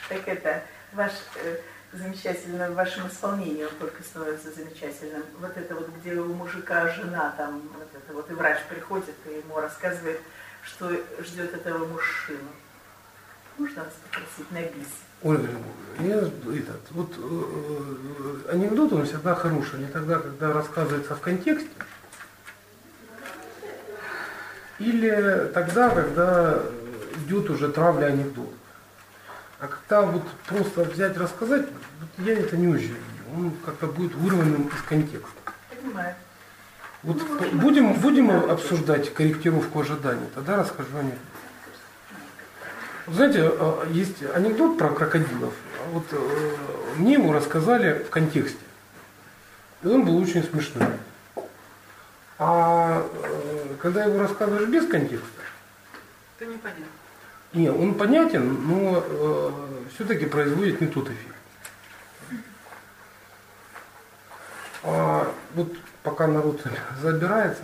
Так это, замечательно, в вашем исполнении он только становится замечательным. Вот это вот, где у мужика жена, там, вот это вот, и врач приходит и ему рассказывает, что ждет этого мужчину. Можно вас попросить на бис? Ольга Львовна, анекдот он всегда хороший, не тогда, когда рассказывается в контексте, или тогда, когда идет уже травля анекдота. А когда вот просто взять, рассказать, вот я это не очень люблю. Он как-то будет вырванным из контекста. Понимаю. Вот будем обсуждать корректировку ожиданий, тогда расскажу анекдот. Знаете, есть анекдот про крокодилов. Вот мне его рассказали в контексте. И он был очень смешной. А когда его рассказываешь без контекста, то непонятно. Не, он понятен, но все-таки производит не тот эффект. Вот пока народ забирается,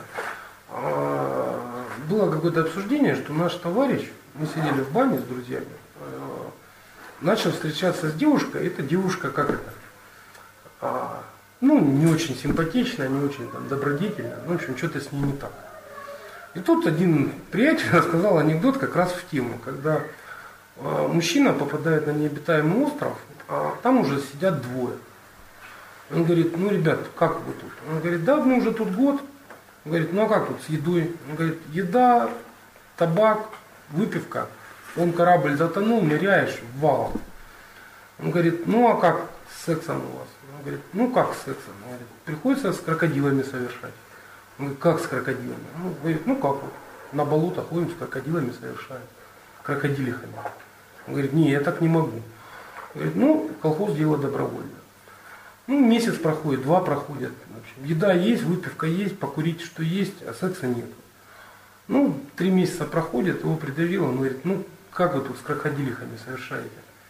было какое-то обсуждение, что наш товарищ, мы сидели в бане с друзьями, начал встречаться с девушкой. Эта девушка как это? Не очень симпатичная, не очень там, добродетельная, в общем, что-то с ней не так. И тут один приятель рассказал анекдот как раз в тему, когда мужчина попадает на необитаемый остров, а там уже сидят двое. Он говорит, ребят, как вы тут? Он говорит, да, мы уже тут год. Он говорит, а как тут с едой? Он говорит, еда, табак, выпивка. Он корабль затонул, ныряешь в вал. Он говорит, а как с сексом у вас? Он говорит, как с сексом? Он говорит, приходится с крокодилами совершать. Он говорит, как с крокодилами? Он говорит, как вот, на болото ходим, с крокодилами совершаем, крокодилихами. Он говорит, не, я так не могу. Он говорит, колхоз дело добровольно. Месяц проходит, 2 проходят. В общем, еда есть, выпивка есть, покурить что есть, а секса нет. 3 месяца проходит, его придавило, он говорит, как вы тут с крокодилихами совершаете?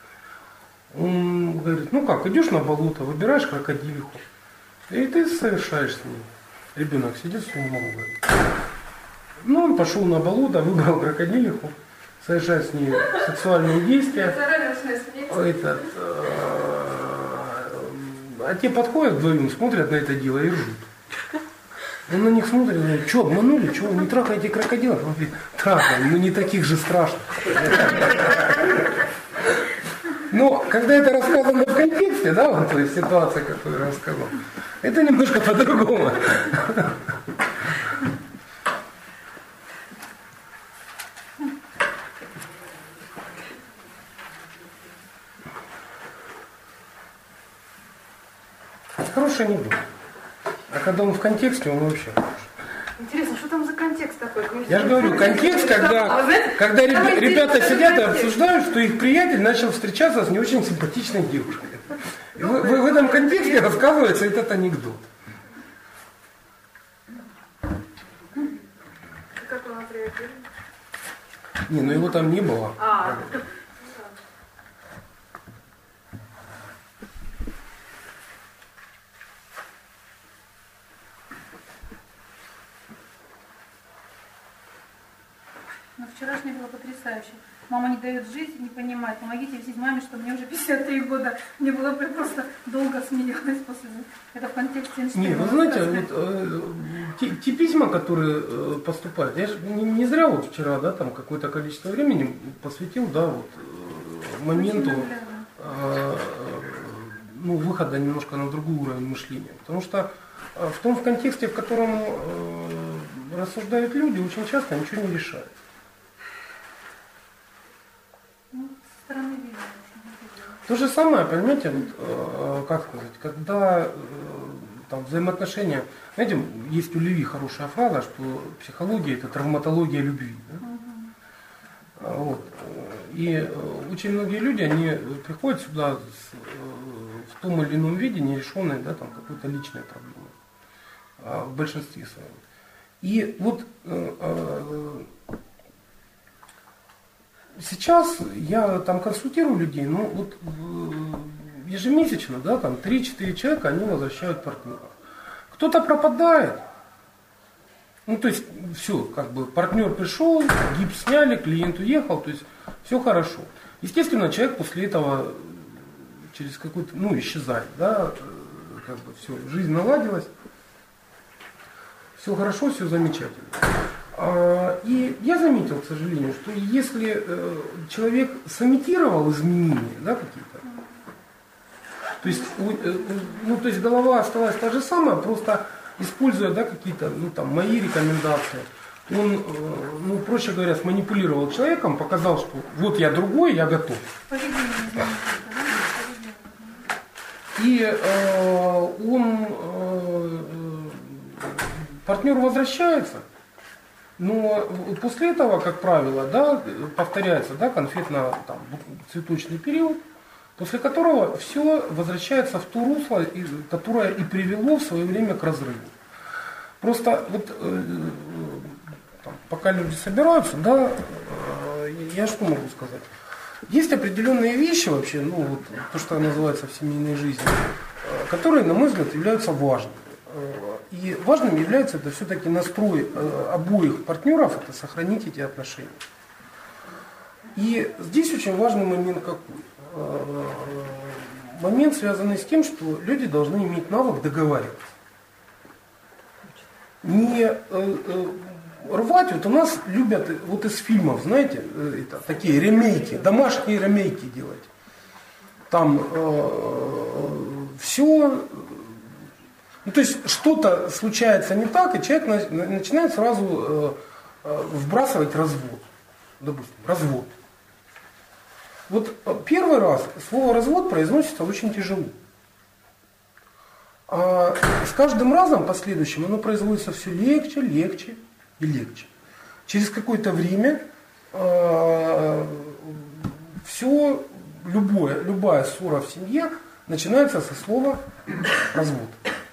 Он говорит, как, идешь на болото, выбираешь крокодилиху, и ты совершаешь с ней. Ребенок сидит, что не могу говорить. Он пошел на болото, выбрал крокодилиху, совершает с ней сексуальные действия. А те подходят вдвоем, смотрят на это дело и ржут. Он на них смотрит, говорит, что, обманули, что, не трахаете крокодилов? Он говорит, трахаем, но не таких же страшных. Но когда это рассказано в контексте, да, вот той ситуации, которую я рассказал, это немножко по-другому. Хороший анекдот. А когда он в контексте, он вообще хороший. Интересно, что там за контекст такой? Я же говорю, контекст, когда ребята сидят и обсуждают, что их приятель начал встречаться с не очень симпатичной девушкой. И в этом контексте рассказывается этот анекдот. Как он отреагировал? Не, его там не было. Вчерашнее было потрясающе. Мама не дает жить, не понимает. Помогите объяснить маме, что мне уже 53 года. Мне было просто долго смеялась после этого. Это в контексте Эйнштейна. Не, вы знаете, те письма, которые поступают, я же не зря вчера, там какое-то количество времени посвятил, моменту выхода немножко на другой уровень мышления. Потому что в том контексте, в котором рассуждают люди, очень часто ничего не решают. То же самое, понимаете, как сказать, когда там взаимоотношения, знаете, есть у Леви хорошая фраза, что психология это травматология любви. Да? И очень многие люди, они приходят сюда в том или ином виде нерешенной, какой-то личной проблемой, в большинстве своем. И сейчас я консультирую людей, ежемесячно, 3-4 человека, они возвращают партнера. Кто-то пропадает. То есть все, партнер пришел, гипс сняли, клиент уехал, то есть все хорошо. Естественно, человек после этого через какой-то, исчезает, да, как бы все, жизнь наладилась, все хорошо, все замечательно. И я заметил, к сожалению, что если человек сымитировал изменения, да, какие-то, то есть голова осталась та же самая, просто используя, да, какие-то, мои рекомендации, он, проще говоря, сманипулировал человеком, показал, что вот я другой, я готов. И партнер возвращается, но после этого, как правило, да, повторяется, да, конфетно-цветочный период, после которого все возвращается в то русло, которое и привело в свое время к разрыву. Просто пока люди собираются, да, я что могу сказать? Есть определенные вещи вообще, то, что называется в семейной жизни, которые, на мой взгляд, являются важными. И важным является это все-таки настрой обоих партнеров, это сохранить эти отношения. И здесь очень важный момент какой? Момент, связанный с тем, что люди должны иметь навык договариваться. Не рвать, вот у нас любят вот из фильмов, знаете, такие ремейки, домашние ремейки делать. Там все, то есть что-то случается не так, и человек начинает сразу вбрасывать развод. Допустим, развод. Вот первый раз слово развод произносится очень тяжело. А с каждым разом последующим оно производится все легче, легче и легче. Через какое-то время любая ссора в семье начинается со слова развод.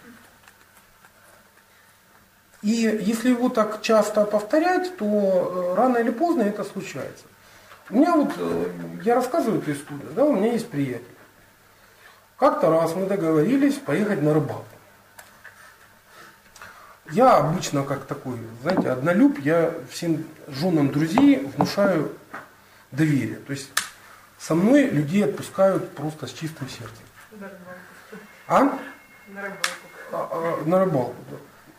И если его так часто повторять, то рано или поздно это случается. У меня я рассказываю эту историю, да, у меня есть приятель. Как-то раз мы договорились поехать на рыбалку. Я обычно как такой, знаете, однолюб, я всем женам друзей внушаю доверие. То есть со мной людей отпускают просто с чистым сердцем. На рыбалку. На рыбалку, да.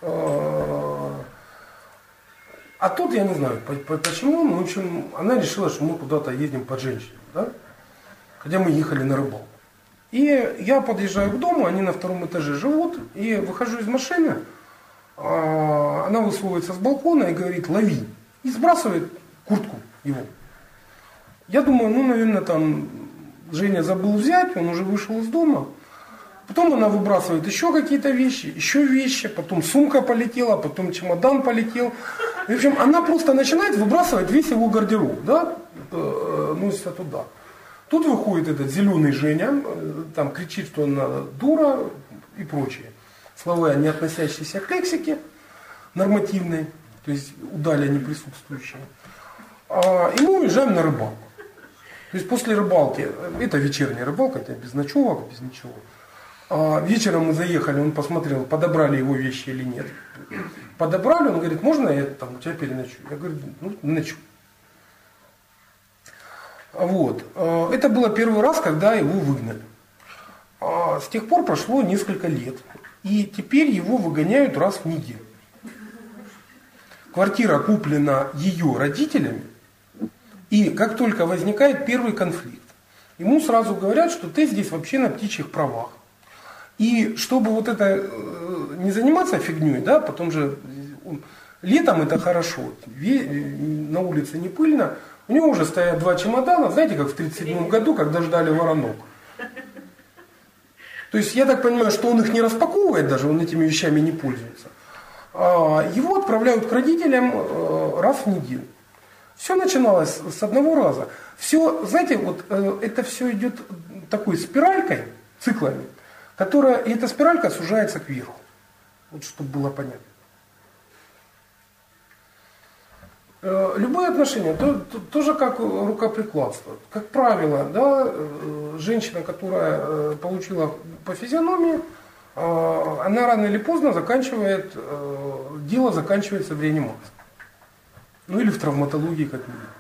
А тут я не знаю почему, но в общем она решила, что мы куда-то едем под женщинами, да? Хотя мы ехали на рыбалку. И я подъезжаю к дому, они на втором этаже живут, и выхожу из машины, она высовывается с балкона и говорит: лови, и сбрасывает куртку его. Я думаю, наверное, там Женя забыл взять, он уже вышел из дома. Потом она выбрасывает еще какие-то вещи, потом сумка полетела, потом чемодан полетел. И, в общем, она просто начинает выбрасывать весь его гардероб, да, носится туда. Тут выходит этот зеленый Женя, там кричит, что она дура и прочее. Слова, не относящиеся к лексике нормативной, то есть удали не присутствующие. И мы уезжаем на рыбалку. То есть после рыбалки, это вечерняя рыбалка, это без ночевок, без ничего. Вечером мы заехали, он посмотрел, подобрали его вещи или нет. Подобрали, он говорит: можно я там у тебя переночую? Я говорю: ночую. Вот. Это было первый раз, когда его выгнали. С тех пор прошло несколько лет. И теперь его выгоняют раз в неделю. Квартира куплена ее родителями. И как только возникает первый конфликт, ему сразу говорят, что ты здесь вообще на птичьих правах. И чтобы вот это не заниматься фигней, да, потом же летом это хорошо, на улице не пыльно, у него уже стоят 2 чемодана, знаете, как в 1937 году, когда ждали воронок. То есть я так понимаю, что он их не распаковывает даже, он этими вещами не пользуется. Его отправляют к родителям раз в неделю. Все начиналось с одного раза. Все, знаете, вот это все идет такой спиралькой, циклами, и эта спиралька сужается кверху. Вот чтобы было понятно. Любые отношения, тоже как рукоприкладство. Как правило, да, женщина, которая получила по физиономии, она рано или поздно дело заканчивается в реанимации. Или в травматологии как минимум.